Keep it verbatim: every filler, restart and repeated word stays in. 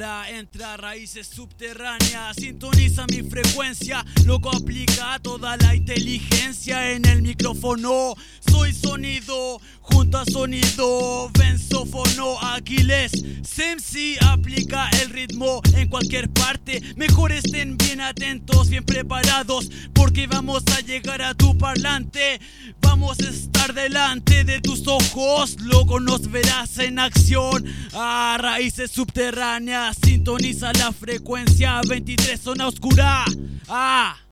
Ahora entra raíces subterráneas, sintoniza mi frecuencia, loco aplica toda la inteligencia en el micrófono. Soy sonido, junto a sonido, benzófono, Aquiles, Semsi aplica el ritmo en cualquier parte. Mejor estén bien atentos, bien preparados, porque vamos a llegar a tu parlante. Vamos a estar delante de tus ojos, loco, nos verás en acción. A raíces subterráneas, sintoniza la frecuencia veintitrés, zona oscura. Ah.